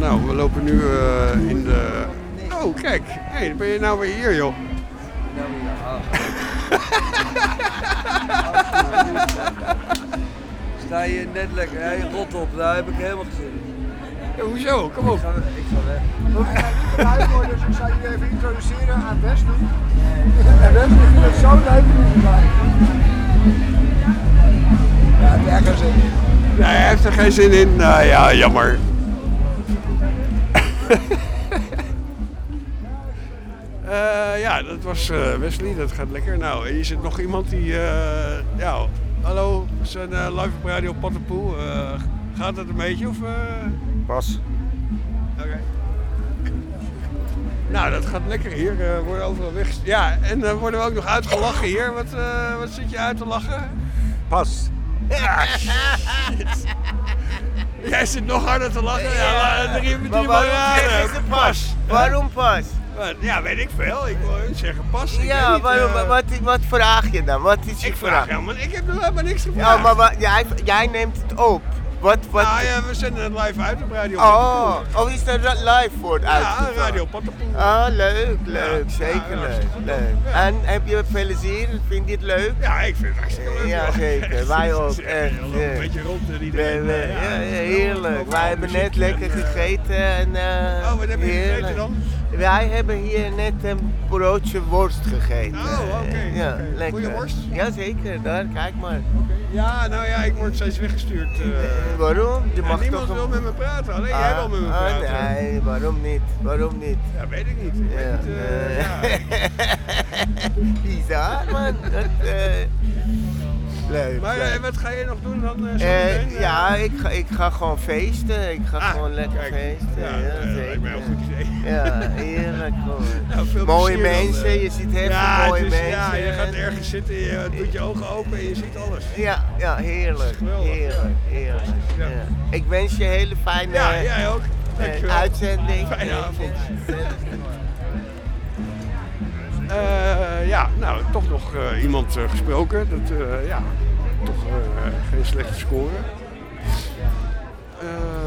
nou, we lopen nu in de... Oh, kijk. Hé, ben je nou weer hier, joh? Sta je net lekker, hey, rot op, daar heb ik helemaal geen zin in. Ja, hoezo? Kom op. Ik ga weg. Ik ga niet eruit worden, dus ik zal je even introduceren aan Wesley. En Wesley vindt het zo leuk om hier te blijven. Ja, hij heeft er geen zin in. Nee, hij heeft er geen zin in. Nou ja, jammer. Ja, dat was Wesley, dat gaat lekker. Nou, hier zit nog iemand die... ja, hallo, we zijn live op Radio Pattenpoel. Gaat het een beetje of... Pas. Oké. Nou, dat gaat lekker hier. We worden overal weg... Ja, en dan worden we ook nog uitgelachen hier. Wat zit je uit te lachen? Pas. Ja, shit. Jij zit nog harder te lachen. Ja, drie Maar waarom zeggen ze pas? Waarom pas? Ja, weet ik veel. Ik wil zeggen pas. Ik Ja, weet niet, waarom, wat vraag je dan? Wat is je ik vraag vraag? helemaal. Ik heb nog helemaal niks Ja, gevraagd. maar jij neemt het op. Wat? Nou ja, we zenden het live uit op Radio Oh, Pattenpoel. is dat live voor het Ja, uitgezonden? Radio Pattenpoel. Ah, leuk, zeker ja, leuk. hartstikke leuk. leuk. Ja. En heb je plezier? Vind je het leuk? Ja, ik vind het hartstikke leuk. Ja, joh. zeker. Wij ook, Het is echt, Een ja. beetje rond iedereen. Ja, heerlijk. Wij hebben net lekker gegeten en Oh, wat heb je heerlijk. gegeten dan? Wij hebben hier net een broodje worst gegeten. Oh, oké, Ja, oké. lekker. Goeie worst? Jazeker, daar, kijk maar. Ja, nou ja, ik word steeds weggestuurd. Waarom? Je Ja, mag niemand toch wil met me praten, alleen jij wil met me praten. Nee, waarom niet? Waarom niet? Ja, weet ik niet. Ik Ja, weet niet, ja. Bizar, man. Leuk. Maar leuk. wat ga je nog doen dan? Zo meteen? Ja, ik ga gewoon feesten. Ik ga gewoon lekker kijk. feesten. Ja, Ja, lijkt mij een zeker. goed idee. Ja, heerlijk hoor. Nou, veel Mooie plezier dan, mensen, je ziet heel ja, veel mooie het is- mensen. Ja, je gaat ergens zitten, je doet je ogen open en je ziet alles. Ja, heerlijk. Geweldig, Heerlijk, heerlijk. Ja. Ja. Ik wens je een hele fijne Ja, jij ook. Dankjewel. uitzending. Fijne avond. Ja, nou, toch nog iemand gesproken. Dat, ja, toch geen slechte score.